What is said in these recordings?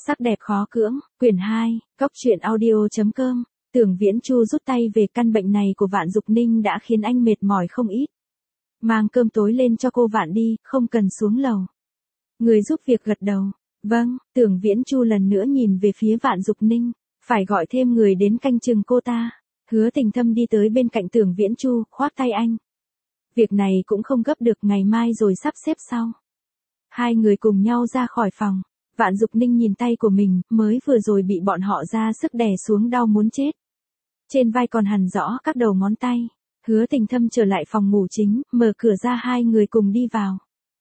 Sắc đẹp khó cưỡng, quyển 2, coctruyện audio.com. Tưởng Viễn Chu rút tay về, căn bệnh này của Vạn Dục Ninh đã khiến anh mệt mỏi không ít. Mang cơm tối lên cho cô Vạn đi, không cần xuống lầu. Người giúp việc gật đầu. Vâng, Tưởng Viễn Chu lần nữa nhìn về phía Vạn Dục Ninh, phải gọi thêm người đến canh chừng cô ta. Hứa Tình Thâm đi tới bên cạnh Tưởng Viễn Chu, khoác tay anh. Việc này cũng không gấp được, ngày mai rồi sắp xếp sau. Hai người cùng nhau ra khỏi phòng. Vạn Dục Ninh nhìn tay của mình, mới vừa rồi bị bọn họ ra sức đè xuống đau muốn chết. Trên vai còn hằn rõ các đầu ngón tay. Hứa Tình Thâm trở lại phòng ngủ chính, mở cửa ra hai người cùng đi vào.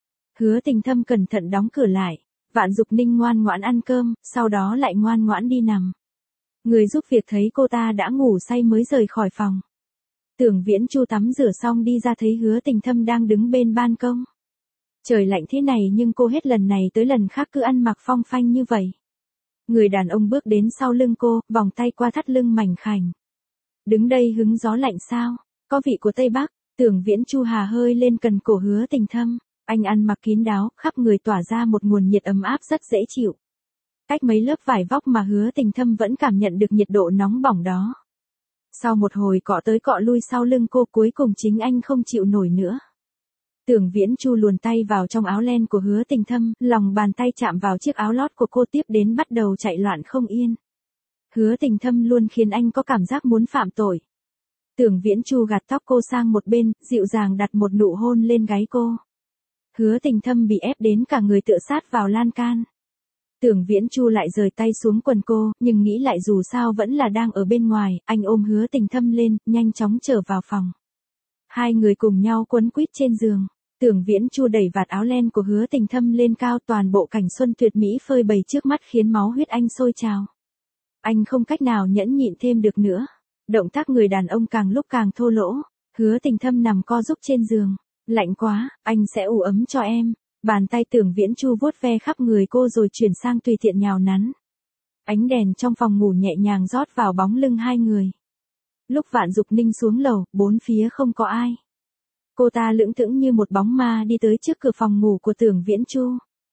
Hứa Tình Thâm cẩn thận đóng cửa lại. Vạn Dục Ninh ngoan ngoãn ăn cơm, sau đó lại ngoan ngoãn đi nằm. Người giúp việc thấy cô ta đã ngủ say mới rời khỏi phòng. Tưởng Viễn Chu tắm rửa xong đi ra thấy Hứa Tình Thâm đang đứng bên ban công. Trời lạnh thế này nhưng cô hết lần này tới lần khác cứ ăn mặc phong phanh như vậy. Người đàn ông bước đến sau lưng cô, vòng tay qua thắt lưng mảnh khảnh. Đứng đây hứng gió lạnh sao? Có vị của Tây Bắc. Tưởng Viễn Chu hà hơi lên cần cổ Hứa Tình Thâm. Anh ăn mặc kín đáo, khắp người tỏa ra một nguồn nhiệt ấm áp rất dễ chịu. Cách mấy lớp vải vóc mà Hứa Tình Thâm vẫn cảm nhận được nhiệt độ nóng bỏng đó. Sau một hồi cọ tới cọ lui sau lưng cô, cuối cùng chính anh không chịu nổi nữa. Tưởng Viễn Chu luồn tay vào trong áo len của Hứa Tình Thâm, lòng bàn tay chạm vào chiếc áo lót của cô, tiếp đến bắt đầu chạy loạn không yên. Hứa Tình Thâm luôn khiến anh có cảm giác muốn phạm tội. Tưởng Viễn Chu gạt tóc cô sang một bên, dịu dàng đặt một nụ hôn lên gáy cô. Hứa Tình Thâm bị ép đến cả người tựa sát vào lan can. Tưởng Viễn Chu lại rời tay xuống quần cô, nhưng nghĩ lại dù sao vẫn là đang ở bên ngoài, anh ôm Hứa Tình Thâm lên, nhanh chóng trở vào phòng. Hai người cùng nhau quấn quýt trên giường. Tưởng Viễn Chu đẩy vạt áo len của Hứa Tình Thâm lên cao, toàn bộ cảnh xuân tuyệt mỹ phơi bày trước mắt khiến máu huyết anh sôi trào. Anh không cách nào nhẫn nhịn thêm được nữa. Động tác người đàn ông càng lúc càng thô lỗ. Hứa Tình Thâm nằm co rúm trên giường. Lạnh quá, anh sẽ ủ ấm cho em. Bàn tay Tưởng Viễn Chu vuốt ve khắp người cô rồi chuyển sang tùy tiện nhào nắn. Ánh đèn trong phòng ngủ nhẹ nhàng rót vào bóng lưng hai người. Lúc Vạn Dục Ninh xuống lầu, bốn phía không có ai. Cô ta lững thững như một bóng ma đi tới trước cửa phòng ngủ của Tưởng Viễn Chu.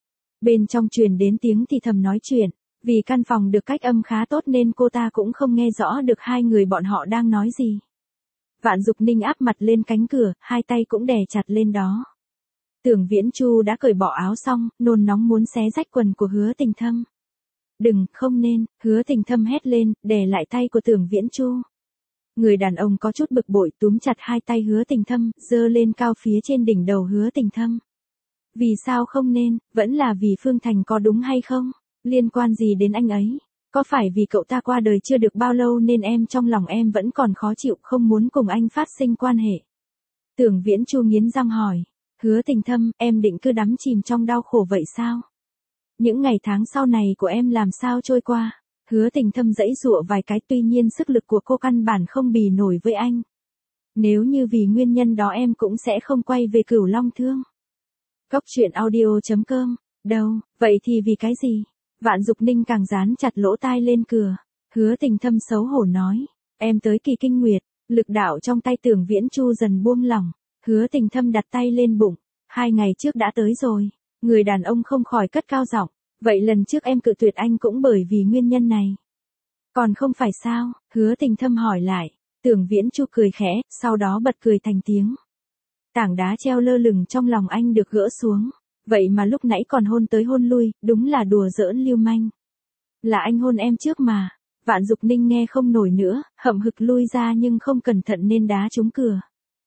Bên trong truyền đến tiếng thì thầm nói chuyện, vì căn phòng được cách âm khá tốt nên cô ta cũng không nghe rõ được hai người bọn họ đang nói gì. Vạn Dục Ninh áp mặt lên cánh cửa, hai tay cũng đè chặt lên đó. Tưởng Viễn Chu đã cởi bỏ áo xong, nôn nóng muốn xé rách quần của Hứa Tình Thâm. Đừng, không nên, Hứa Tình Thâm hét lên, đè lại tay của Tưởng Viễn Chu. Người đàn ông có chút bực bội túm chặt hai tay Hứa Tình Thâm, giơ lên cao phía trên đỉnh đầu Hứa Tình Thâm. Vì sao không nên, vẫn là vì Phương Thành có đúng hay không? Liên quan gì đến anh ấy? Có phải vì cậu ta qua đời chưa được bao lâu nên em trong lòng em vẫn còn khó chịu, không muốn cùng anh phát sinh quan hệ? Tưởng Viễn Chu nghiến răng hỏi. Hứa Tình Thâm, em định cứ đắm chìm trong đau khổ vậy sao? Những ngày tháng sau này của em làm sao trôi qua? Hứa Tình Thâm giãy giụa vài cái, tuy nhiên sức lực của cô căn bản không bì nổi với anh. Nếu như vì nguyên nhân đó em cũng sẽ không quay về Cửu Long Thương. Coctruyện audio.com. Đâu, vậy thì vì cái gì? Vạn Dục Ninh càng dán chặt lỗ tai lên cửa. Hứa Tình Thâm xấu hổ nói. Em tới kỳ kinh nguyệt. Lực đạo trong tay Tưởng Viễn Chu dần buông lỏng. Hứa Tình Thâm đặt tay lên bụng. 2 ngày trước đã tới rồi. Người đàn ông không khỏi cất cao giọng. Vậy lần trước em cự tuyệt anh cũng bởi vì nguyên nhân này. Còn không phải sao? Hứa Tình Thâm hỏi lại. Tưởng Viễn Chu cười khẽ, sau đó bật cười thành tiếng. Tảng đá treo lơ lửng trong lòng anh được gỡ xuống. Vậy mà lúc nãy còn hôn tới hôn lui, đúng là đùa giỡn lưu manh. Là anh hôn em trước mà. Vạn Dục Ninh nghe không nổi nữa, hậm hực lui ra nhưng không cẩn thận nên đá trúng cửa.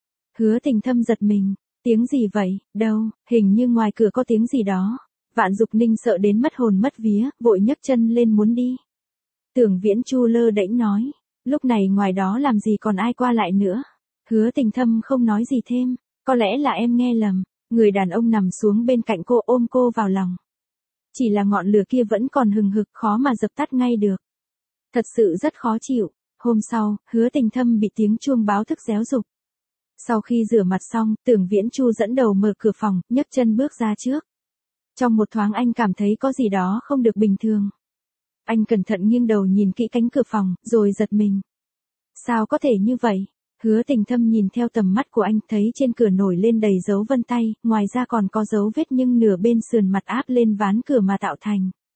Hứa Tình Thâm giật mình. Tiếng gì vậy? Đâu, hình như ngoài cửa có tiếng gì đó. Vạn Dục Ninh sợ đến mất hồn mất vía, vội nhấc chân lên muốn đi. Tưởng Viễn Chu lơ đễnh nói. Lúc này ngoài đó làm gì còn ai qua lại nữa. Hứa Tình Thâm không nói gì thêm. Có lẽ là em nghe lầm. Người đàn ông nằm xuống bên cạnh cô, ôm cô vào lòng. Chỉ là ngọn lửa kia vẫn còn hừng hực, khó mà dập tắt ngay được. Thật sự rất khó chịu. Hôm sau, Hứa Tình Thâm bị tiếng chuông báo thức réo rục. Sau khi rửa mặt xong, Tưởng Viễn Chu dẫn đầu mở cửa phòng, nhấc chân bước ra trước. Trong một thoáng anh cảm thấy có gì đó không được bình thường. Anh cẩn thận nghiêng đầu nhìn kỹ cánh cửa phòng, rồi giật mình. Sao có thể như vậy? Hứa Tình Thâm nhìn theo tầm mắt của anh, thấy trên cửa nổi lên đầy dấu vân tay, ngoài ra còn có dấu vết nhưng nửa bên sườn mặt áp lên ván cửa mà tạo thành.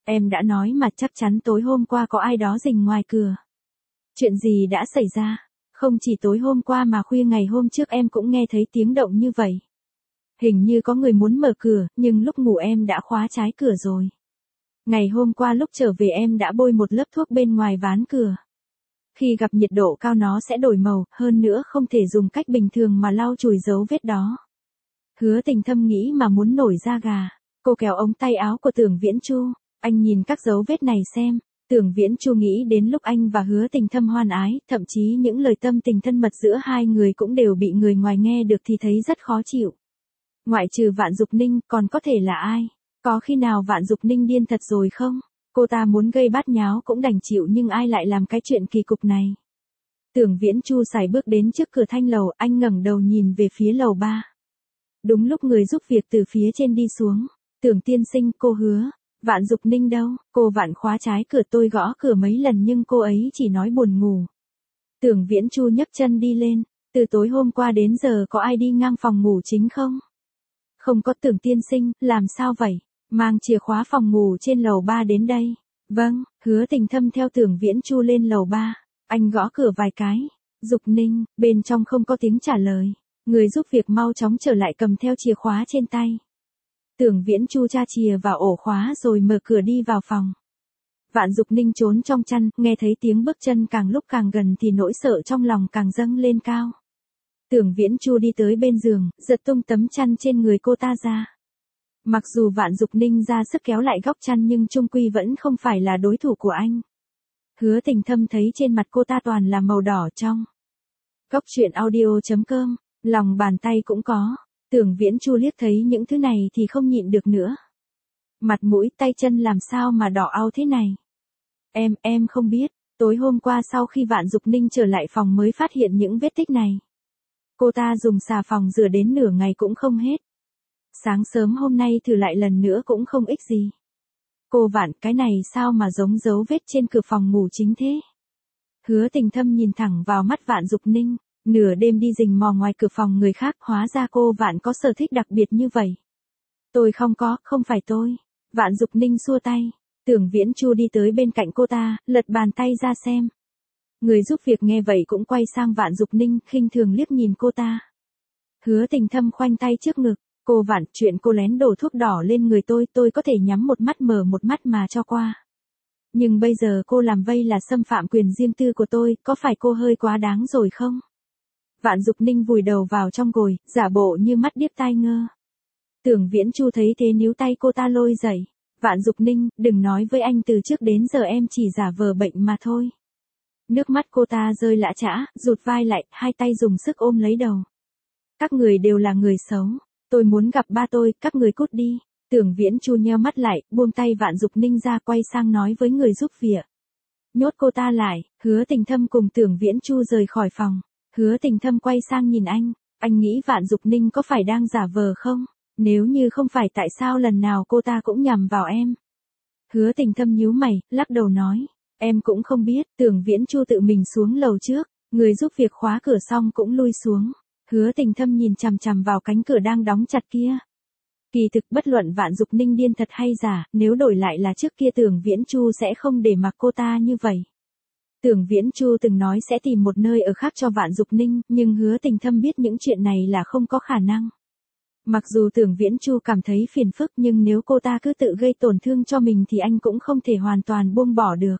Em đã nói mà, chắc chắn tối hôm qua có ai đó rình ngoài cửa. Chuyện gì đã xảy ra? Không chỉ tối hôm qua mà khuya ngày hôm trước em cũng nghe thấy tiếng động như vậy. Hình như có người muốn mở cửa, nhưng lúc ngủ em đã khóa trái cửa rồi. Ngày hôm qua lúc trở về em đã bôi một lớp thuốc bên ngoài ván cửa. Khi gặp nhiệt độ cao nó sẽ đổi màu, hơn nữa không thể dùng cách bình thường mà lau chùi dấu vết đó. Hứa Tình Thâm nghĩ mà muốn nổi da gà. Cô kéo ống tay áo của Tưởng Viễn Chu. Anh nhìn các dấu vết này xem. Tưởng Viễn Chu nghĩ đến lúc anh và Hứa Tình Thâm hoan ái, thậm chí những lời tâm tình thân mật giữa hai người cũng đều bị người ngoài nghe được thì thấy rất khó chịu. Ngoại trừ Vạn Dục Ninh, còn có thể là ai? Có khi nào Vạn Dục Ninh điên thật rồi không? Cô ta muốn gây bát nháo cũng đành chịu, nhưng ai lại làm cái chuyện kỳ cục này? Tưởng Viễn Chu sải bước đến trước cửa thanh lầu, anh ngẩng đầu nhìn về phía lầu 3. Đúng lúc người giúp việc từ phía trên đi xuống. Tưởng tiên sinh, cô Hứa. Vạn Dục Ninh đâu? Cô Vạn khóa trái cửa, tôi gõ cửa mấy lần nhưng cô ấy chỉ nói buồn ngủ. Tưởng Viễn Chu nhấc chân đi lên. Từ tối hôm qua đến giờ có ai đi ngang phòng ngủ chính không? Không có. Tưởng tiên sinh, làm sao vậy? Mang chìa khóa phòng ngủ trên lầu 3 đến đây. Vâng. Hứa Tình Thâm theo Tưởng Viễn Chu lên lầu 3. Anh gõ cửa vài cái. Dục Ninh, bên trong không có tiếng trả lời. Người giúp việc mau chóng trở lại cầm theo chìa khóa trên tay. Tưởng Viễn Chu tra chìa vào ổ khóa rồi mở cửa đi vào phòng. Vạn Dục Ninh trốn trong chăn, nghe thấy tiếng bước chân càng lúc càng gần thì nỗi sợ trong lòng càng dâng lên cao. Tưởng Viễn Chu đi tới bên giường, giật tung tấm chăn trên người cô ta ra. Mặc dù Vạn Dục Ninh ra sức kéo lại góc chăn nhưng chung quy vẫn không phải là đối thủ của anh. Hứa Tình Thâm thấy trên mặt cô ta toàn là màu đỏ trong. Góc truyện audio.com, lòng bàn tay cũng có. Tưởng Viễn Chu liếc thấy những thứ này thì không nhịn được nữa. Mặt mũi tay chân làm sao mà đỏ au thế này? Em không biết, tối hôm qua sau khi Vạn Dục Ninh trở lại phòng mới phát hiện những vết tích này. Cô ta dùng xà phòng rửa đến nửa ngày cũng không hết. Sáng sớm hôm nay thử lại lần nữa cũng không ích gì. Cô Vạn, cái này sao mà giống dấu vết trên cửa phòng ngủ chính thế? Hứa Tình Thâm nhìn thẳng vào mắt Vạn Dục Ninh. Nửa đêm đi rình mò ngoài cửa phòng người khác, hóa ra cô Vạn có sở thích đặc biệt như vậy. Tôi không có, không phải tôi. Vạn Dục Ninh xua tay. Tưởng Viễn Chu đi tới bên cạnh cô ta, lật bàn tay ra xem. Người giúp việc nghe vậy cũng quay sang Vạn Dục Ninh, khinh thường liếc nhìn cô ta. Hứa Tình Thâm khoanh tay trước ngực. Cô Vạn, chuyện cô lén đổ thuốc đỏ lên người tôi có thể nhắm một mắt mở một mắt mà cho qua. Nhưng bây giờ cô làm vây là xâm phạm quyền riêng tư của tôi, có phải cô hơi quá đáng rồi không? Vạn Dục Ninh vùi đầu vào trong gối, giả bộ như mắt điếc tai ngơ. Tưởng Viễn Chu thấy thế níu tay cô ta lôi dậy. Vạn Dục Ninh, đừng nói với anh từ trước đến giờ em chỉ giả vờ bệnh mà thôi. Nước mắt cô ta rơi lã chã, rụt vai lại, hai tay dùng sức ôm lấy đầu. Các người đều là người xấu. Tôi muốn gặp ba tôi, các người cút đi. Tưởng Viễn Chu nheo mắt lại, buông tay Vạn Dục Ninh ra, quay sang nói với người giúp việc. Nhốt cô ta lại. Hứa Tình Thâm cùng Tưởng Viễn Chu rời khỏi phòng. Hứa Tình Thâm quay sang nhìn anh nghĩ Vạn Dục Ninh có phải đang giả vờ không? Nếu như không phải tại sao lần nào cô ta cũng nhằm vào em? Hứa Tình Thâm nhíu mày, lắc đầu nói, em cũng không biết. Tưởng Viễn Chu tự mình xuống lầu trước, người giúp việc khóa cửa xong cũng lui xuống. Hứa Tình Thâm nhìn chằm chằm vào cánh cửa đang đóng chặt kia. Kỳ thực bất luận Vạn Dục Ninh điên thật hay giả, nếu đổi lại là trước kia Tưởng Viễn Chu sẽ không để mặc cô ta như vậy. Tưởng Viễn Chu từng nói sẽ tìm một nơi ở khác cho Vạn Dục Ninh, nhưng Hứa Tình Thâm biết những chuyện này là không có khả năng. Mặc dù Tưởng Viễn Chu cảm thấy phiền phức nhưng nếu cô ta cứ tự gây tổn thương cho mình thì anh cũng không thể hoàn toàn buông bỏ được.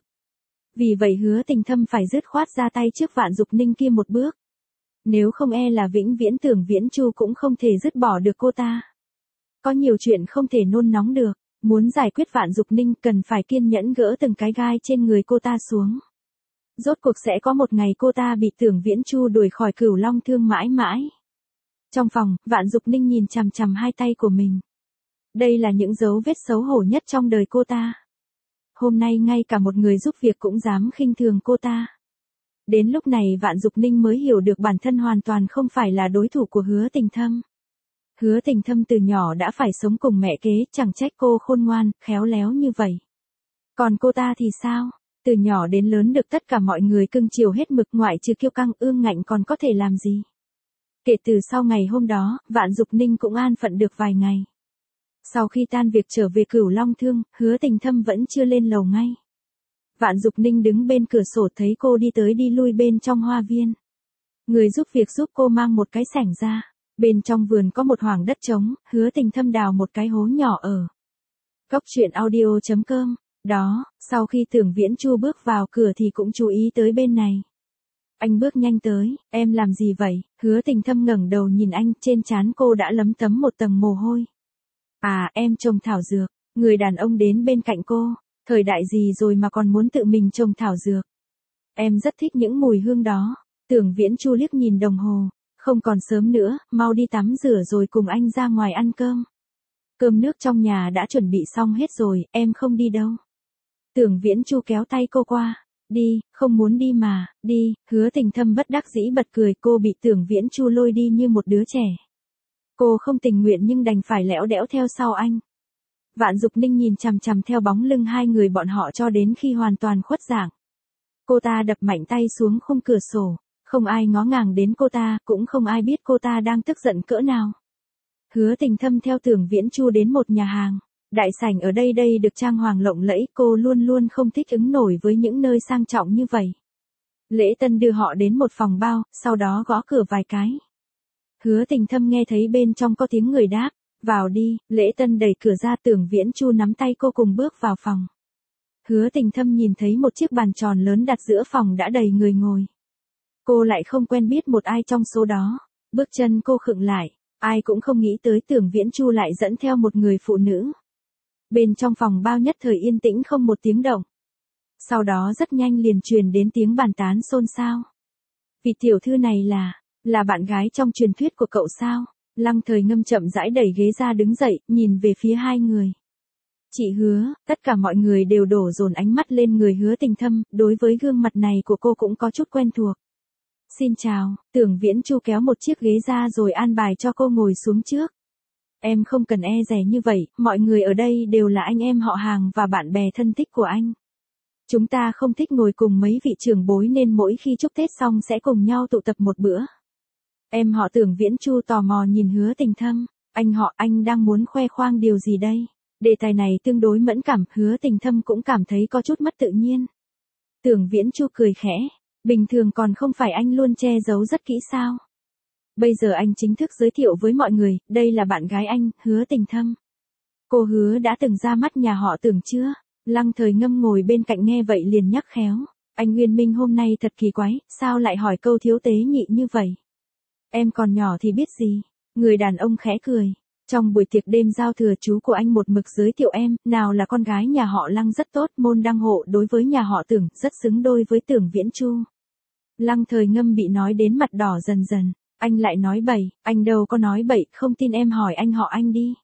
Vì vậy Hứa Tình Thâm phải dứt khoát ra tay trước Vạn Dục Ninh kia một bước. Nếu không e là vĩnh viễn Tưởng Viễn Chu cũng không thể dứt bỏ được cô ta. Có nhiều chuyện không thể nôn nóng được, muốn giải quyết Vạn Dục Ninh cần phải kiên nhẫn gỡ từng cái gai trên người cô ta xuống. Rốt cuộc sẽ có một ngày cô ta bị Tưởng Viễn Chu đuổi khỏi Cửu Long Thương mãi mãi. Trong phòng, Vạn Dục Ninh nhìn chằm chằm hai tay của mình. Đây là những dấu vết xấu hổ nhất trong đời cô ta. Hôm nay ngay cả một người giúp việc cũng dám khinh thường cô ta. Đến lúc này Vạn Dục Ninh mới hiểu được bản thân hoàn toàn không phải là đối thủ của Hứa Tình Thâm. Hứa Tình Thâm từ nhỏ đã phải sống cùng mẹ kế, chẳng trách cô khôn ngoan, khéo léo như vậy. Còn cô ta thì sao? Từ nhỏ đến lớn được tất cả mọi người cưng chiều hết mực, ngoại trừ kiêu căng ương ngạnh còn có thể làm gì. Kể từ sau ngày hôm đó, Vạn Dục Ninh cũng an phận được vài ngày. Sau khi tan việc trở về Cửu Long Thương, Hứa Tình Thâm vẫn chưa lên lầu ngay. Vạn Dục Ninh đứng bên cửa sổ thấy cô đi tới đi lui bên trong hoa viên. Người giúp việc giúp cô mang một cái xẻng ra. Bên trong vườn có một khoảng đất trống, Hứa Tình Thâm đào một cái hố nhỏ ở. Cốc truyện audio.com. Đó, sau khi Tưởng Viễn Chu bước vào cửa thì cũng chú ý tới bên này. Anh bước nhanh tới, em làm gì vậy? Hứa Tình Thâm ngẩng đầu nhìn anh, trên trán cô đã lấm tấm một tầng mồ hôi. À, em trồng thảo dược. Người đàn ông đến bên cạnh cô, thời đại gì rồi mà còn muốn tự mình trồng thảo dược. Em rất thích những mùi hương đó. Tưởng Viễn Chu liếc nhìn đồng hồ, không còn sớm nữa, mau đi tắm rửa rồi cùng anh ra ngoài ăn cơm. Cơm nước trong nhà đã chuẩn bị xong hết rồi, em không đi đâu. Tưởng Viễn Chu kéo tay cô qua. Đi, không muốn đi mà, đi. Hứa Tình Thâm bất đắc dĩ bật cười, cô bị Tưởng Viễn Chu lôi đi như một đứa trẻ. Cô không tình nguyện nhưng đành phải lẽo đẽo theo sau anh. Vạn Dục Ninh nhìn chằm chằm theo bóng lưng hai người bọn họ cho đến khi hoàn toàn khuất dạng. Cô ta đập mạnh tay xuống khung cửa sổ, không ai ngó ngàng đến cô ta, cũng không ai biết cô ta đang tức giận cỡ nào. Hứa Tình Thâm theo Tưởng Viễn Chu đến một nhà hàng. Đại sảnh ở đây được trang hoàng lộng lẫy, cô luôn luôn không thích ứng nổi với những nơi sang trọng như vậy. Lễ Tân đưa họ đến một phòng bao, sau đó gõ cửa vài cái. Hứa Tình Thâm nghe thấy bên trong có tiếng người đáp, vào đi. Lễ Tân đẩy cửa ra, Tưởng Viễn Chu nắm tay cô cùng bước vào phòng. Hứa Tình Thâm nhìn thấy một chiếc bàn tròn lớn đặt giữa phòng đã đầy người ngồi. Cô lại không quen biết một ai trong số đó. Bước chân cô khựng lại, ai cũng không nghĩ tới Tưởng Viễn Chu lại dẫn theo một người phụ nữ. Bên trong phòng bao nhất thời yên tĩnh không một tiếng động. Sau đó rất nhanh liền truyền đến tiếng bàn tán xôn xao. Vị tiểu thư này là bạn gái trong truyền thuyết của cậu sao? Lăng Thời Ngâm chậm rãi đẩy ghế ra đứng dậy, nhìn về phía hai người. Chị Hứa, tất cả mọi người đều đổ dồn ánh mắt lên người Hứa Tình Thâm, đối với gương mặt này của cô cũng có chút quen thuộc. Xin chào, Tưởng Viễn Chu kéo một chiếc ghế ra rồi an bài cho cô ngồi xuống trước. Em không cần e dè như vậy, mọi người ở đây đều là anh em họ hàng và bạn bè thân thích của anh. Chúng ta không thích ngồi cùng mấy vị trưởng bối nên mỗi khi chúc Tết xong sẽ cùng nhau tụ tập một bữa. Em họ Tưởng Viễn Chu tò mò nhìn Hứa Tình Thâm, anh đang muốn khoe khoang điều gì đây? Đề tài này tương đối mẫn cảm, Hứa Tình Thâm cũng cảm thấy có chút mất tự nhiên. Tưởng Viễn Chu cười khẽ, bình thường còn không phải anh luôn che giấu rất kỹ sao? Bây giờ anh chính thức giới thiệu với mọi người, đây là bạn gái anh, Hứa Tình Thâm. Cô Hứa đã từng ra mắt nhà họ Tưởng chưa? Lăng Thời Ngâm ngồi bên cạnh nghe vậy liền nhắc khéo. Anh Nguyên Minh hôm nay thật kỳ quái, sao lại hỏi câu thiếu tế nhị như vậy? Em còn nhỏ thì biết gì? Người đàn ông khẽ cười. Trong buổi tiệc đêm giao thừa chú của anh một mực giới thiệu em, nào là con gái nhà họ Lăng rất tốt, môn đăng hộ đối với nhà họ Tưởng, rất xứng đôi với Tưởng Viễn Chu. Lăng Thời Ngâm bị nói đến mặt đỏ dần dần. Anh lại nói bậy, anh đâu có nói bậy, không tin em hỏi anh họ anh đi.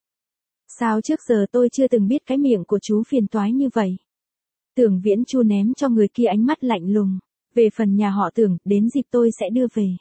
Sao trước giờ tôi chưa từng biết cái miệng của chú phiền toái như vậy? Tưởng Viễn Chu ném cho người kia ánh mắt lạnh lùng. Về phần nhà họ Tưởng, đến dịp tôi sẽ đưa về.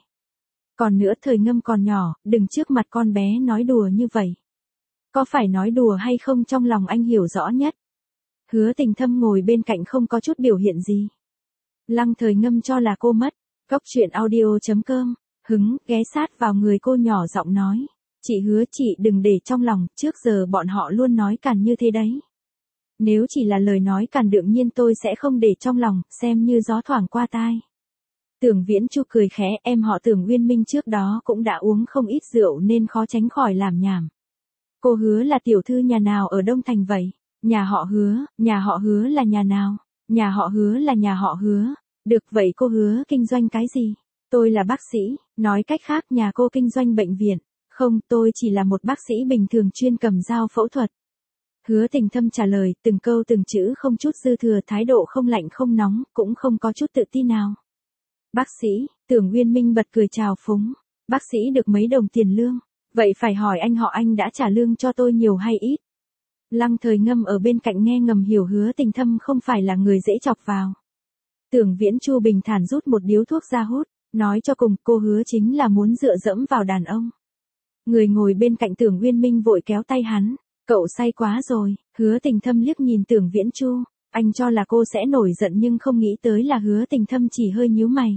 Còn nữa Thời Ngâm còn nhỏ, đừng trước mặt con bé nói đùa như vậy. Có phải nói đùa hay không trong lòng anh hiểu rõ nhất. Hứa Tình Thâm ngồi bên cạnh không có chút biểu hiện gì. Lăng Thời Ngâm cho là cô mất. Cốc truyện audio.com. Hứng, ghé sát vào người cô nhỏ giọng nói. Chị Hứa, chị đừng để trong lòng, trước giờ bọn họ luôn nói càn như thế đấy. Nếu chỉ là lời nói càn đương nhiên tôi sẽ không để trong lòng, xem như gió thoảng qua tai. Tưởng Viễn Chu cười khẽ, em họ Tưởng Uyên Minh trước đó cũng đã uống không ít rượu nên khó tránh khỏi làm nhảm. Cô Hứa là tiểu thư nhà nào ở Đông Thành vậy? Nhà họ Hứa là nhà nào? Nhà họ Hứa là nhà họ Hứa. Được vậy cô Hứa kinh doanh cái gì? Tôi là bác sĩ, nói cách khác nhà cô kinh doanh bệnh viện. Không, tôi chỉ là một bác sĩ bình thường chuyên cầm dao phẫu thuật. Hứa Tình Thâm trả lời từng câu từng chữ không chút dư thừa, thái độ không lạnh không nóng, cũng không có chút tự tin nào. Bác sĩ, Tưởng Uyên Minh bật cười chào phúng. Bác sĩ được mấy đồng tiền lương, vậy phải hỏi anh họ anh đã trả lương cho tôi nhiều hay ít? Lăng Thời Ngâm ở bên cạnh nghe ngầm hiểu Hứa Tình Thâm không phải là người dễ chọc vào. Tưởng Viễn Chu bình thản rút một điếu thuốc ra hút, nói cho cùng cô Hứa chính là muốn dựa dẫm vào đàn ông. Người ngồi bên cạnh Tưởng Uyên Minh vội kéo tay hắn, cậu say quá rồi. Hứa Tình Thâm liếc nhìn Tưởng Viễn Chu, anh cho là cô sẽ nổi giận nhưng không nghĩ tới là Hứa Tình Thâm chỉ hơi nhíu mày.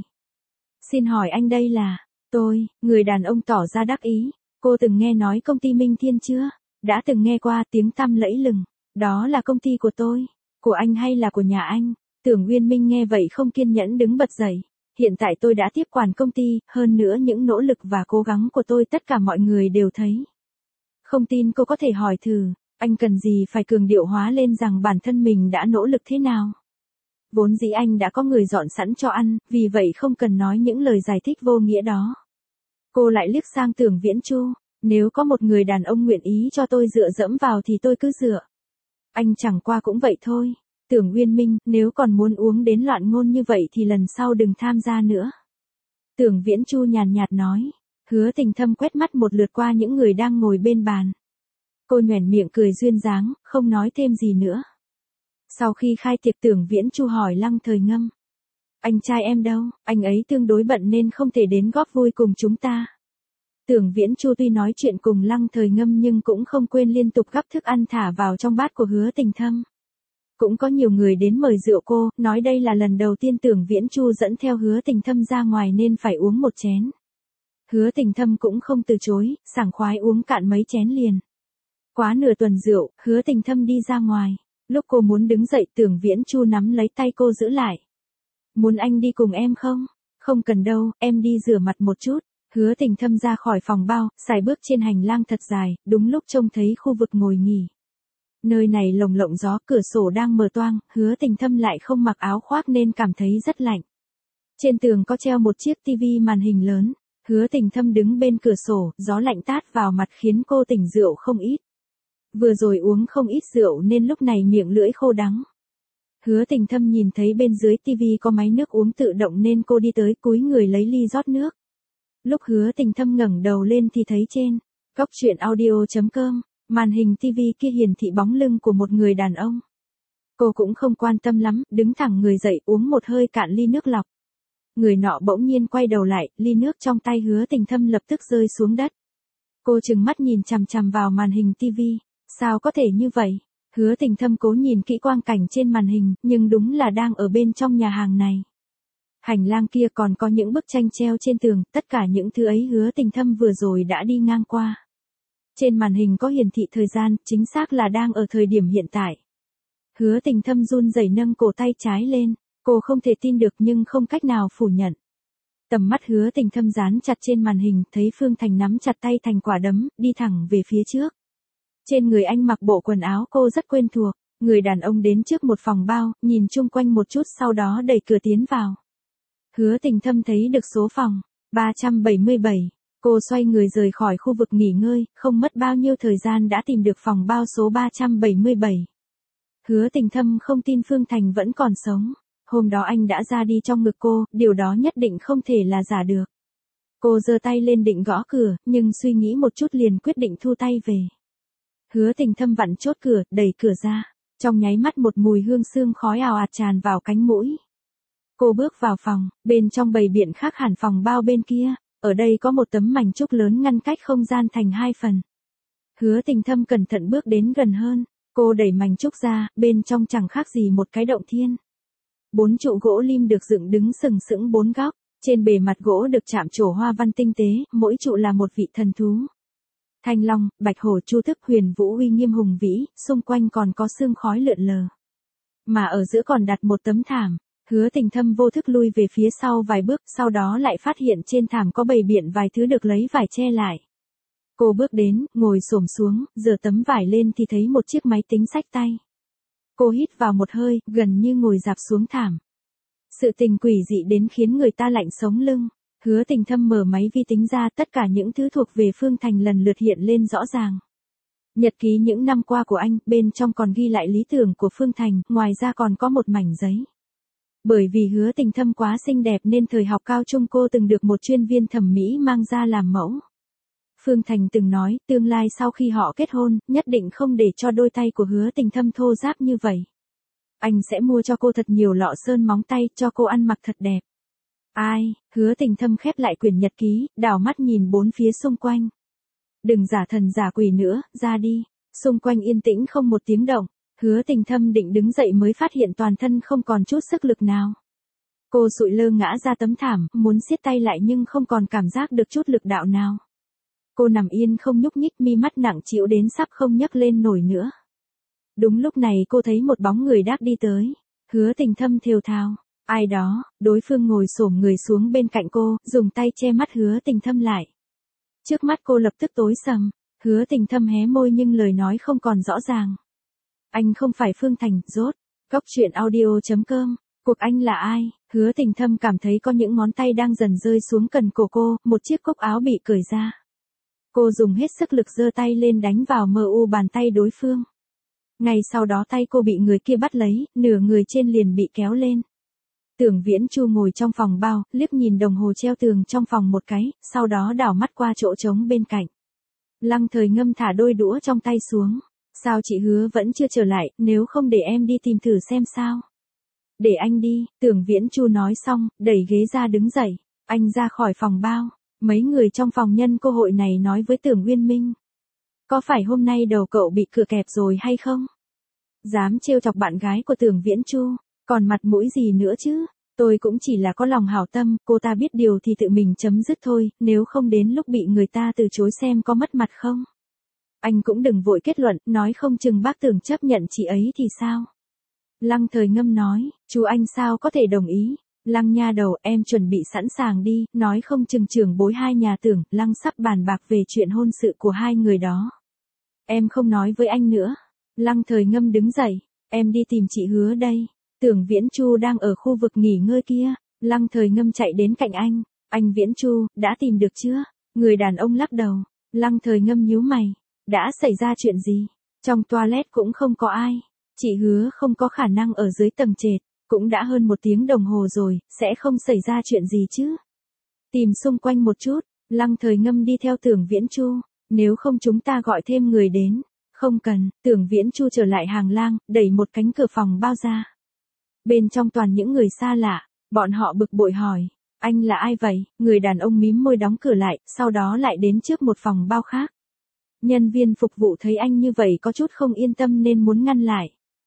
Xin hỏi anh đây là, tôi, người đàn ông tỏ ra đắc ý, cô từng nghe nói công ty Minh Thiên chưa? Đã từng nghe qua tiếng tăm lẫy lừng. Đó là công ty của tôi. Của anh hay là của nhà anh? Tưởng Uyên Minh nghe vậy không kiên nhẫn đứng bật dậy. Hiện tại tôi đã tiếp quản công ty, hơn nữa những nỗ lực và cố gắng của tôi tất cả mọi người đều thấy. Không tin cô có thể hỏi thử, anh cần gì phải cường điệu hóa lên rằng bản thân mình đã nỗ lực thế nào. Vốn dĩ anh đã có người dọn sẵn cho ăn, vì vậy không cần nói những lời giải thích vô nghĩa đó. Cô lại liếc sang Tưởng Viễn Chu, nếu có một người đàn ông nguyện ý cho tôi dựa dẫm vào thì tôi cứ dựa. Anh chẳng qua cũng vậy thôi. Tưởng Uyên Minh, nếu còn muốn uống đến loạn ngôn như vậy thì lần sau đừng tham gia nữa. Tưởng Viễn Chu nhàn nhạt nói. Hứa Tình Thâm quét mắt một lượt qua những người đang ngồi bên bàn. Cô nhoẻn miệng cười duyên dáng, không nói thêm gì nữa. Sau khi khai tiệc Tưởng Viễn Chu hỏi Lăng Thời Ngâm. Anh trai em đâu, anh ấy tương đối bận nên không thể đến góp vui cùng chúng ta. Tưởng Viễn Chu tuy nói chuyện cùng Lăng Thời Ngâm nhưng cũng không quên liên tục gắp thức ăn thả vào trong bát của Hứa Tình Thâm. Cũng có nhiều người đến mời rượu cô, nói đây là lần đầu tiên Tưởng Viễn Chu dẫn theo Hứa Tình Thâm ra ngoài nên phải uống một chén. Hứa Tình Thâm cũng không từ chối, sảng khoái uống cạn mấy chén liền. Quá nửa tuần rượu, Hứa Tình Thâm đi ra ngoài. Lúc cô muốn đứng dậy Tưởng Viễn Chu nắm lấy tay cô giữ lại. Muốn anh đi cùng em không? Không cần đâu, em đi rửa mặt một chút. Hứa Tình Thâm ra khỏi phòng bao, xài bước trên hành lang thật dài, đúng lúc trông thấy khu vực ngồi nghỉ. Nơi này lồng lộng gió, cửa sổ đang mở toang, Hứa Tình Thâm lại không mặc áo khoác nên cảm thấy rất lạnh. Trên tường có treo một chiếc tivi màn hình lớn. Hứa Tình Thâm đứng bên cửa sổ, gió lạnh tát vào mặt khiến cô tỉnh rượu không ít. Vừa rồi uống không ít rượu nên lúc này miệng lưỡi khô đắng. Hứa Tình Thâm nhìn thấy bên dưới tivi có máy nước uống tự động nên cô đi tới cúi người lấy ly rót nước. Lúc Hứa Tình Thâm ngẩng đầu lên thì thấy trên góc truyện audio.com, màn hình tivi kia hiển thị bóng lưng của một người đàn ông. Cô cũng không quan tâm lắm, đứng thẳng người dậy uống một hơi cạn ly nước lọc. Người nọ bỗng nhiên quay đầu lại, ly nước trong tay Hứa Tình Thâm lập tức rơi xuống đất. Cô trừng mắt nhìn chằm chằm vào màn hình tivi, sao có thể như vậy? Hứa Tình Thâm cố nhìn kỹ quang cảnh trên màn hình, nhưng đúng là đang ở bên trong nhà hàng này. Hành lang kia còn có những bức tranh treo trên tường, tất cả những thứ ấy Hứa Tình Thâm vừa rồi đã đi ngang qua. Trên màn hình có hiển thị thời gian, chính xác là đang ở thời điểm hiện tại. Hứa Tình Thâm run rẩy nâng cổ tay trái lên, cô không thể tin được nhưng không cách nào phủ nhận. Tầm mắt Hứa Tình Thâm dán chặt trên màn hình, thấy Phương Thành nắm chặt tay thành quả đấm, đi thẳng về phía trước. Trên người anh mặc bộ quần áo cô rất quen thuộc, người đàn ông đến trước một phòng bao, nhìn chung quanh một chút sau đó đẩy cửa tiến vào. Hứa Tình Thâm thấy được số phòng, 377. Cô xoay người rời khỏi khu vực nghỉ ngơi, không mất bao nhiêu thời gian đã tìm được phòng bao số 377. Hứa Tình Thâm không tin Phương Thành vẫn còn sống. Hôm đó anh đã ra đi trong ngực cô, điều đó nhất định không thể là giả được. Cô giơ tay lên định gõ cửa, nhưng suy nghĩ một chút liền quyết định thu tay về. Hứa Tình Thâm vặn chốt cửa, đẩy cửa ra. Trong nháy mắt một mùi hương sương khói ào ạt tràn vào cánh mũi. Cô bước vào phòng, bên trong bày biện khác hẳn phòng bao bên kia. Ở đây có một tấm mảnh trúc lớn ngăn cách không gian thành hai phần. Hứa Tình Thâm cẩn thận bước đến gần hơn. Cô đẩy mảnh trúc ra, bên trong chẳng khác gì một cái động thiên. 4 trụ gỗ lim được dựng đứng sừng sững 4 góc. Trên bề mặt gỗ được chạm trổ hoa văn tinh tế, mỗi trụ là một vị thần thú. Thanh long, bạch hổ, chu tước, huyền vũ uy nghiêm hùng vĩ, xung quanh còn có sương khói lượn lờ. Mà ở giữa còn đặt một tấm thảm. Hứa Tình Thâm vô thức lui về phía sau vài bước, sau đó lại phát hiện trên thảm có bày biện vài thứ được lấy vải che lại. Cô bước đến, ngồi xổm xuống, giở tấm vải lên thì thấy một chiếc máy tính xách tay. Cô hít vào một hơi, gần như ngồi dạp xuống thảm. Sự tình quỷ dị đến khiến người ta lạnh sống lưng. Hứa Tình Thâm mở máy vi tính ra, tất cả những thứ thuộc về Phương Thành lần lượt hiện lên rõ ràng. Nhật ký những năm qua của anh, bên trong còn ghi lại lý tưởng của Phương Thành, ngoài ra còn có một mảnh giấy. Bởi vì Hứa Tình Thâm quá xinh đẹp nên thời học cao trung cô từng được một chuyên viên thẩm mỹ mang ra làm mẫu. Phương Thành từng nói, tương lai sau khi họ kết hôn, nhất định không để cho đôi tay của Hứa Tình Thâm thô ráp như vậy. Anh sẽ mua cho cô thật nhiều lọ sơn móng tay, cho cô ăn mặc thật đẹp. Ai, Hứa Tình Thâm khép lại quyển nhật ký, đảo mắt nhìn bốn phía xung quanh. Đừng giả thần giả quỷ nữa, ra đi. Xung quanh yên tĩnh không một tiếng động. Hứa Tình Thâm định đứng dậy mới phát hiện toàn thân không còn chút sức lực nào. Cô sụi lơ ngã ra tấm thảm, muốn siết tay lại nhưng không còn cảm giác được chút lực đạo nào. Cô nằm yên không nhúc nhích, mi mắt nặng trĩu đến sắp không nhấc lên nổi nữa. Đúng lúc này cô thấy một bóng người đác đi tới. Hứa Tình Thâm thều thào. Ai đó, đối phương ngồi xổm người xuống bên cạnh cô, dùng tay che mắt Hứa Tình Thâm lại. Trước mắt cô lập tức tối sầm. Hứa Tình Thâm hé môi nhưng lời nói không còn rõ ràng. Anh không phải Phương Thành, rốt. Góc truyện audio.com. Cuộc anh là ai? Hứa Tình Thâm cảm thấy có những ngón tay đang dần rơi xuống cần cổ cô, một chiếc cúc áo bị cởi ra. Cô dùng hết sức lực giơ tay lên đánh vào mờ u bàn tay đối phương. Ngay sau đó tay cô bị người kia bắt lấy, nửa người trên liền bị kéo lên. Tưởng Viễn Chu ngồi trong phòng bao, liếc nhìn đồng hồ treo tường trong phòng một cái, sau đó đảo mắt qua chỗ trống bên cạnh. Lăng Thời Ngâm thả đôi đũa trong tay xuống. Sao chị Hứa vẫn chưa trở lại, nếu không để em đi tìm thử xem sao. Để anh đi, Tưởng Viễn Chu nói xong, đẩy ghế ra đứng dậy. Anh ra khỏi phòng bao. Mấy người trong phòng nhân cơ hội này nói với Tưởng Uyên Minh. Có phải hôm nay đầu cậu bị cửa kẹp rồi hay không? Dám trêu chọc bạn gái của Tưởng Viễn Chu, còn mặt mũi gì nữa chứ? Tôi cũng chỉ là có lòng hảo tâm, cô ta biết điều thì tự mình chấm dứt thôi, nếu không đến lúc bị người ta từ chối xem có mất mặt không. Anh cũng đừng vội kết luận, nói không chừng bác Tưởng chấp nhận chị ấy thì sao? Lăng Thời Ngâm nói, chú anh sao có thể đồng ý? Lăng nha đầu, em chuẩn bị sẵn sàng đi, nói không chừng trưởng bối hai nhà Tưởng, Lăng sắp bàn bạc về chuyện hôn sự của hai người đó. Em không nói với anh nữa. Lăng Thời Ngâm đứng dậy, em đi tìm chị Hứa đây. Tưởng Viễn Chu đang ở khu vực nghỉ ngơi kia. Lăng Thời Ngâm chạy đến cạnh anh Viễn Chu, đã tìm được chưa? Người đàn ông lắc đầu. Lăng Thời Ngâm nhíu mày, đã xảy ra chuyện gì? Trong toilet cũng không có ai. Chị Hứa không có khả năng ở dưới tầng trệt, cũng đã hơn 1 tiếng đồng hồ rồi, sẽ không xảy ra chuyện gì chứ. Tìm xung quanh một chút, Lăng Thời Ngâm đi theo Tưởng Viễn Chu, nếu không chúng ta gọi thêm người đến. Không cần, Tưởng Viễn Chu trở lại hàng lang, đẩy một cánh cửa phòng bao ra. Bên trong toàn những người xa lạ, bọn họ bực bội hỏi, anh là ai vậy? Người đàn ông mím môi đóng cửa lại, sau đó lại đến trước một phòng bao khác. Nhân viên phục vụ thấy anh như vậy có chút không yên tâm nên muốn ngăn lại.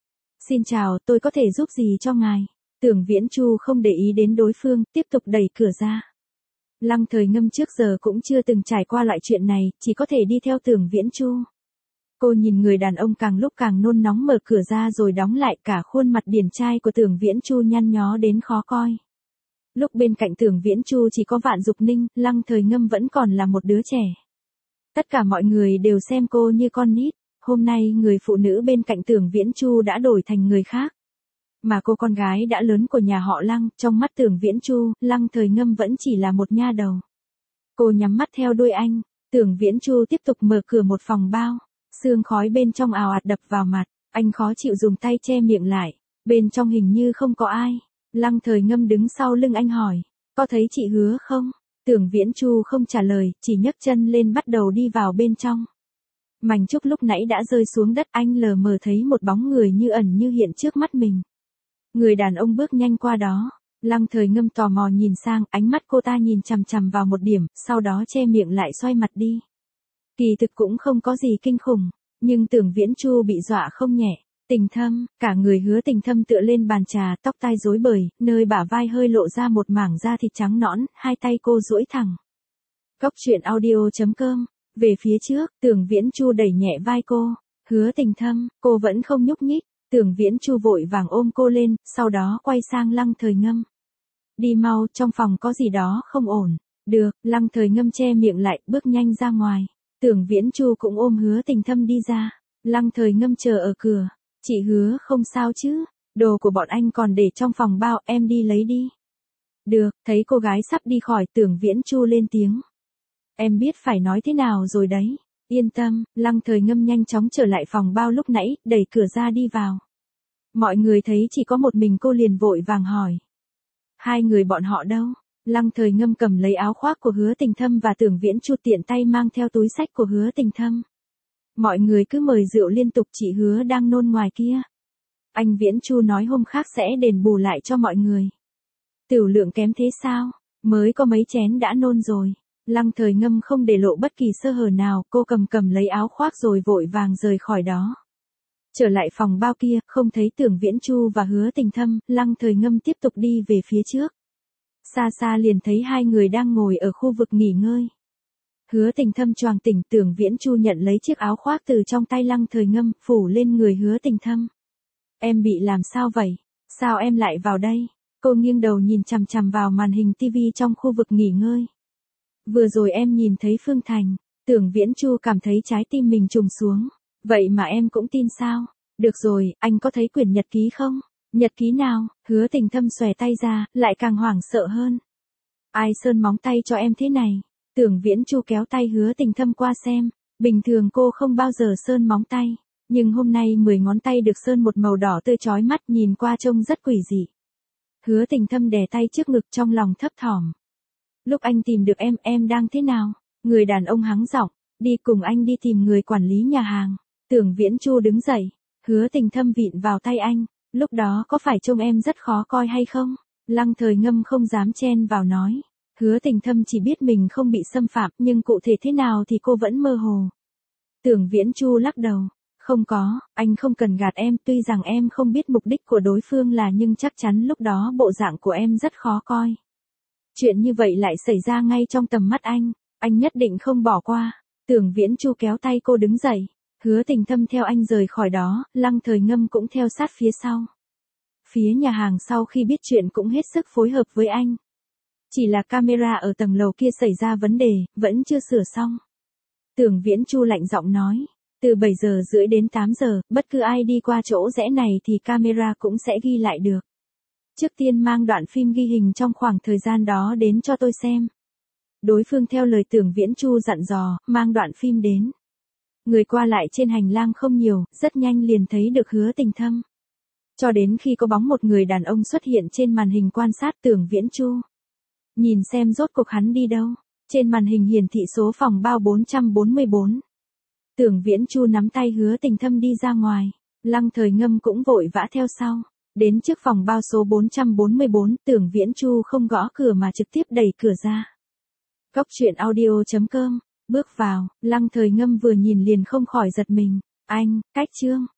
Xin chào, tôi có thể giúp gì cho ngài? Tưởng Viễn Chu không để ý đến đối phương, tiếp tục đẩy cửa ra. Lăng Thời Ngâm trước giờ cũng chưa từng trải qua loại chuyện này, chỉ có thể đi theo Tưởng Viễn Chu. Cô nhìn người đàn ông càng lúc càng nôn nóng mở cửa ra rồi đóng lại, cả khuôn mặt điển trai của Tưởng Viễn Chu nhăn nhó đến khó coi. Lúc bên cạnh Tưởng Viễn Chu chỉ có Vạn Dục Ninh, Lăng Thời Ngâm vẫn còn là một đứa trẻ. Tất cả mọi người đều xem cô như con nít. Hôm nay người phụ nữ bên cạnh Tưởng Viễn Chu đã đổi thành người khác. Mà cô con gái đã lớn của nhà họ Lăng, trong mắt Tưởng Viễn Chu, Lăng Thời Ngâm vẫn chỉ là một nha đầu. Cô nhắm mắt theo đuôi anh. Tưởng Viễn Chu tiếp tục mở cửa một phòng bao. Sương khói bên trong ào ạt đập vào mặt. Anh khó chịu dùng tay che miệng lại. Bên trong hình như không có ai. Lăng Thời Ngâm đứng sau lưng anh hỏi. Có thấy chị Hứa không? Tưởng Viễn Chu không trả lời, chỉ nhấc chân lên bắt đầu đi vào bên trong. Mảnh trúc lúc nãy đã rơi xuống đất, anh lờ mờ thấy một bóng người như ẩn như hiện trước mắt mình. Người đàn ông bước nhanh qua đó. Lăng Thời Ngâm tò mò nhìn sang, ánh mắt cô ta nhìn chằm chằm vào một điểm, sau đó che miệng lại xoay mặt đi. Kỳ thực cũng không có gì kinh khủng, nhưng Tưởng Viễn Chu bị dọa không nhẹ. Tình Thâm, cả người Hứa Tình Thâm tựa lên bàn trà, tóc tai rối bời, nơi bả vai hơi lộ ra một mảng da thịt trắng nõn, hai tay cô duỗi thẳng. Góc truyện audio.com. Về phía trước, Tưởng Viễn Chu đẩy nhẹ vai cô. Hứa Tình Thâm, cô vẫn không nhúc nhích. Tưởng Viễn Chu vội vàng ôm cô lên, sau đó quay sang Lăng Thời Ngâm. Đi mau, trong phòng có gì đó không ổn. Được, Lăng Thời Ngâm che miệng lại, bước nhanh ra ngoài. Tưởng Viễn Chu cũng ôm Hứa Tình Thâm đi ra. Lăng Thời Ngâm chờ ở cửa. Chị Hứa không sao chứ? Đồ của bọn anh còn để trong phòng bao, em đi lấy đi. Được, thấy cô gái sắp đi khỏi, Tưởng Viễn Chu lên tiếng. Em biết phải nói thế nào rồi đấy. Yên tâm, Lăng Thời Ngâm nhanh chóng trở lại phòng bao lúc nãy, đẩy cửa ra đi vào. Mọi người thấy chỉ có một mình cô liền vội vàng hỏi. Hai người bọn họ đâu? Lăng Thời Ngâm cầm lấy áo khoác của Hứa Tình Thâm và Tưởng Viễn Chu tiện tay mang theo túi xách của Hứa Tình Thâm. Mọi người cứ mời rượu liên tục, chị Hứa đang nôn ngoài kia. Anh Viễn Chu nói hôm khác sẽ đền bù lại cho mọi người. Tiểu lượng kém thế sao? Mới có mấy chén đã nôn rồi. Lăng Thời Ngâm không để lộ bất kỳ sơ hở nào, cô cầm lấy áo khoác rồi vội vàng rời khỏi đó. Trở lại phòng bao kia, không thấy Tưởng Viễn Chu và Hứa Tình Thâm, Lăng Thời Ngâm tiếp tục đi về phía trước. Xa xa liền thấy hai người đang ngồi ở khu vực nghỉ ngơi. Hứa Tình Thâm choàng tỉnh, Tưởng Viễn Chu nhận lấy chiếc áo khoác từ trong tay Lăng Thời Ngâm, phủ lên người Hứa Tình Thâm. Em bị làm sao vậy? Sao em lại vào đây? Cô nghiêng đầu nhìn chằm chằm vào màn hình TV trong khu vực nghỉ ngơi. Vừa rồi em nhìn thấy Phương Thành. Tưởng Viễn Chu cảm thấy trái tim mình trùng xuống. Vậy mà em cũng tin sao? Được rồi, anh có thấy quyển nhật ký không? Nhật ký nào? Hứa Tình Thâm xòe tay ra, lại càng hoảng sợ hơn. Ai sơn móng tay cho em thế này? Tưởng Viễn Chu kéo tay Hứa Tình Thâm qua xem. Bình thường cô không bao giờ sơn móng tay. Nhưng hôm nay 10 ngón tay được sơn một màu đỏ tươi chói mắt, nhìn qua trông rất quỷ dị. Hứa Tình Thâm đè tay trước ngực trong lòng thấp thỏm. Lúc anh tìm được em đang thế nào? Người đàn ông hắng giọng, đi cùng anh đi tìm người quản lý nhà hàng. Tưởng Viễn Chu đứng dậy, Hứa Tình Thâm vịn vào tay anh, lúc đó có phải trông em rất khó coi hay không? Lăng Thời Ngâm không dám chen vào nói. Hứa Tình Thâm chỉ biết mình không bị xâm phạm, nhưng cụ thể thế nào thì cô vẫn mơ hồ. Tưởng Viễn Chu lắc đầu. Không có, anh không cần gạt em, tuy rằng em không biết mục đích của đối phương là, nhưng chắc chắn lúc đó bộ dạng của em rất khó coi. Chuyện như vậy lại xảy ra ngay trong tầm mắt anh nhất định không bỏ qua. Tưởng Viễn Chu kéo tay cô đứng dậy, Hứa Tình Thâm theo anh rời khỏi đó, Lăng Thời Ngâm cũng theo sát phía sau. Phía nhà hàng sau khi biết chuyện cũng hết sức phối hợp với anh. Chỉ là camera ở tầng lầu kia xảy ra vấn đề, vẫn chưa sửa xong. Tưởng Viễn Chu lạnh giọng nói. Từ 7 giờ rưỡi đến 8 giờ, bất cứ ai đi qua chỗ rẽ này thì camera cũng sẽ ghi lại được. Trước tiên mang đoạn phim ghi hình trong khoảng thời gian đó đến cho tôi xem. Đối phương theo lời Tưởng Viễn Chu dặn dò, mang đoạn phim đến. Người qua lại trên hành lang không nhiều, rất nhanh liền thấy được Hứa Tình Thâm. Cho đến khi có bóng một người đàn ông xuất hiện trên màn hình quan sát Tưởng Viễn Chu. Nhìn xem rốt cuộc hắn đi đâu. Trên màn hình hiển thị số phòng bao 444. Tưởng Viễn Chu nắm tay Hứa Tình Thâm đi ra ngoài. Lăng Thời Ngâm cũng vội vã theo sau. Đến trước phòng bao số 444, Tưởng Viễn Chu không gõ cửa mà trực tiếp đẩy cửa ra. Góc truyện audio.com, bước vào, Lăng Thời Ngâm vừa nhìn liền không khỏi giật mình. Anh, cách Trương.